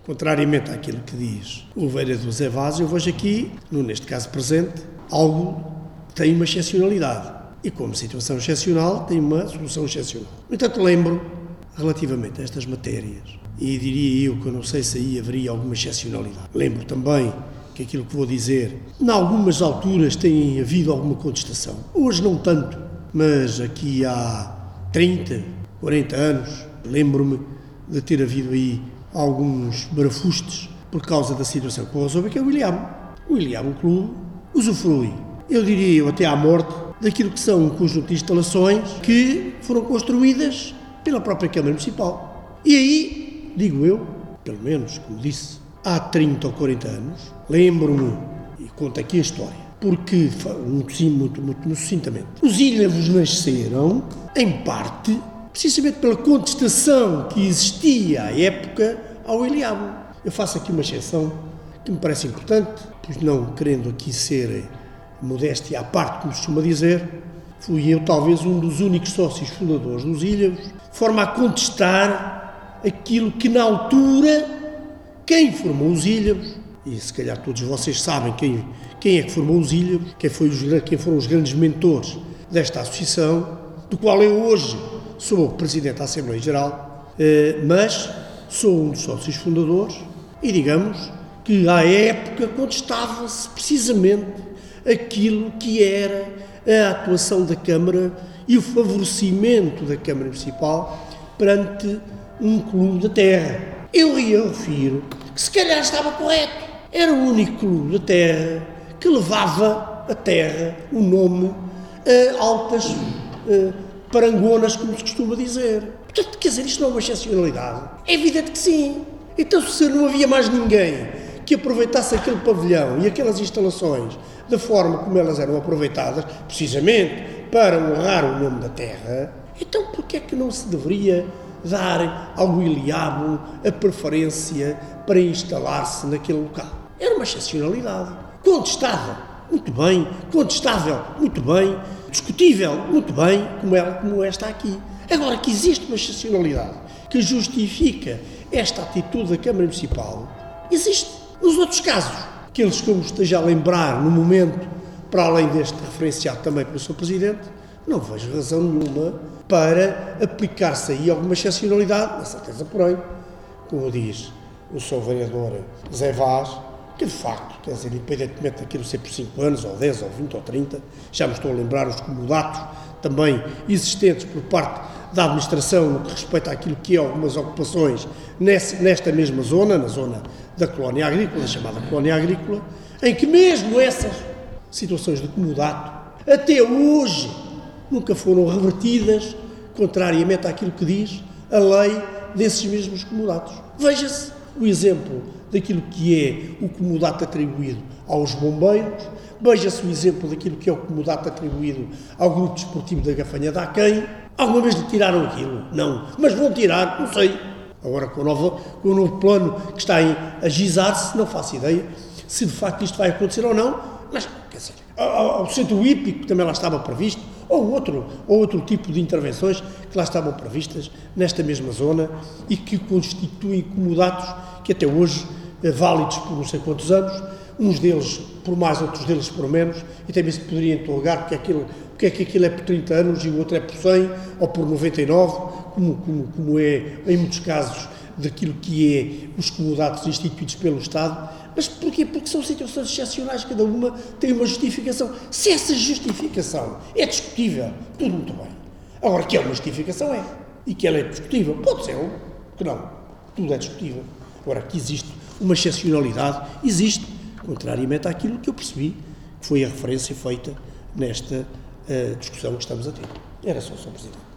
contrariamente àquilo que diz o vereador Zé Vaz, eu vejo aqui, neste caso presente, algo que tem uma excepcionalidade. E como situação excepcional, tem uma solução excepcional. No entanto, lembro, relativamente a estas matérias, e diria eu que eu não sei se aí haveria alguma excepcionalidade. Lembro também que aquilo que vou dizer, em algumas alturas tem havido alguma contestação. Hoje não tanto, mas aqui há 30, 40 anos, lembro-me de ter havido aí alguns barafustes por causa da situação que resolve, que é o Iliabo. O Iliabo Clube usufrui, eu diria eu até à morte, daquilo que são um conjunto de instalações que foram construídas pela própria Câmara Municipal. E aí, digo eu, pelo menos, como disse, há 30 ou 40 anos, lembro-me, e conto aqui a história, porque, muito sucintamente, os Ilhavos nasceram, em parte, precisamente pela contestação que existia à época ao Iliabo. Eu faço aqui uma exceção que me parece importante, pois não querendo aqui ser modéstia à parte, como se costuma dizer, fui eu talvez um dos únicos sócios fundadores dos Ilhavos, de forma a contestar aquilo que na altura quem formou os Ilhavos, e se calhar todos vocês sabem quem é que formou os Ilhavos, quem foram os grandes mentores desta associação, do qual eu hoje sou Presidente da Assembleia Geral, mas sou um dos sócios fundadores e digamos que à época contestava-se precisamente aquilo que era a atuação da Câmara e o favorecimento da Câmara Municipal perante um clube da terra. Eu refiro que se calhar estava correto. Era o único clube da terra que levava a terra o nome a altas parangonas, como se costuma dizer. Portanto, quer dizer, isto não é uma excepcionalidade? É evidente que sim. Então, se não havia mais ninguém que aproveitasse aquele pavilhão e aquelas instalações da forma como elas eram aproveitadas, precisamente para honrar o nome da terra, então porquê é que não se deveria dar ao Iliabo a preferência para instalar-se naquele local? Era uma excepcionalidade. Contestável, muito bem. Contestável, muito bem. Discutível, muito bem, como esta aqui. Agora, que existe uma excepcionalidade que justifica esta atitude da Câmara Municipal, existe. Nos outros casos, aqueles que eu me esteja a lembrar no momento, para além deste referenciado também pelo Sr. Presidente, não vejo razão nenhuma para aplicar-se aí alguma excepcionalidade, na certeza, porém, como diz o Sr. Vereador Zé Vaz, que de facto, quer dizer, independentemente daquilo ser por 5 anos, ou 10, ou 20, ou 30, já me estou a lembrar os comodatos também existentes por parte da administração no que respeita àquilo que é algumas ocupações nesta mesma zona, na zona da colónia agrícola, chamada colónia agrícola, em que mesmo essas situações de comodato, até hoje, nunca foram revertidas, contrariamente àquilo que diz a lei desses mesmos comodatos. Veja-se o exemplo daquilo que é o comodato atribuído aos bombeiros, veja-se o exemplo daquilo que é o comodato atribuído ao grupo desportivo da Gafanha da Aquém. Alguma vez lhe tiraram aquilo? Não. Mas vão tirar, não sei. Agora, com o novo plano que está a agizar-se, não faço ideia se de facto isto vai acontecer ou não, mas, quer dizer, ao centro hípico também lá estava previsto, ou outro tipo de intervenções que lá estavam previstas nesta mesma zona e que constituem comodatos que até hoje, válidos por não sei quantos anos, uns deles por mais, outros deles por menos, e também se poderia interrogar porque é que aquilo é por 30 anos e o outro é por 100 ou por 99, como é em muitos casos daquilo que é os comodatos instituídos pelo Estado. Mas porquê? Porque são situações excepcionais, cada uma tem uma justificação. Se essa justificação é discutível, tudo muito bem. Agora, que é uma justificação é, e que ela é discutível, pode ser, que não, tudo é discutível. Agora, que existe uma excepcionalidade, existe, contrariamente àquilo que eu percebi, que foi a referência feita nesta discussão que estamos a ter. Era só, Sr. Presidente.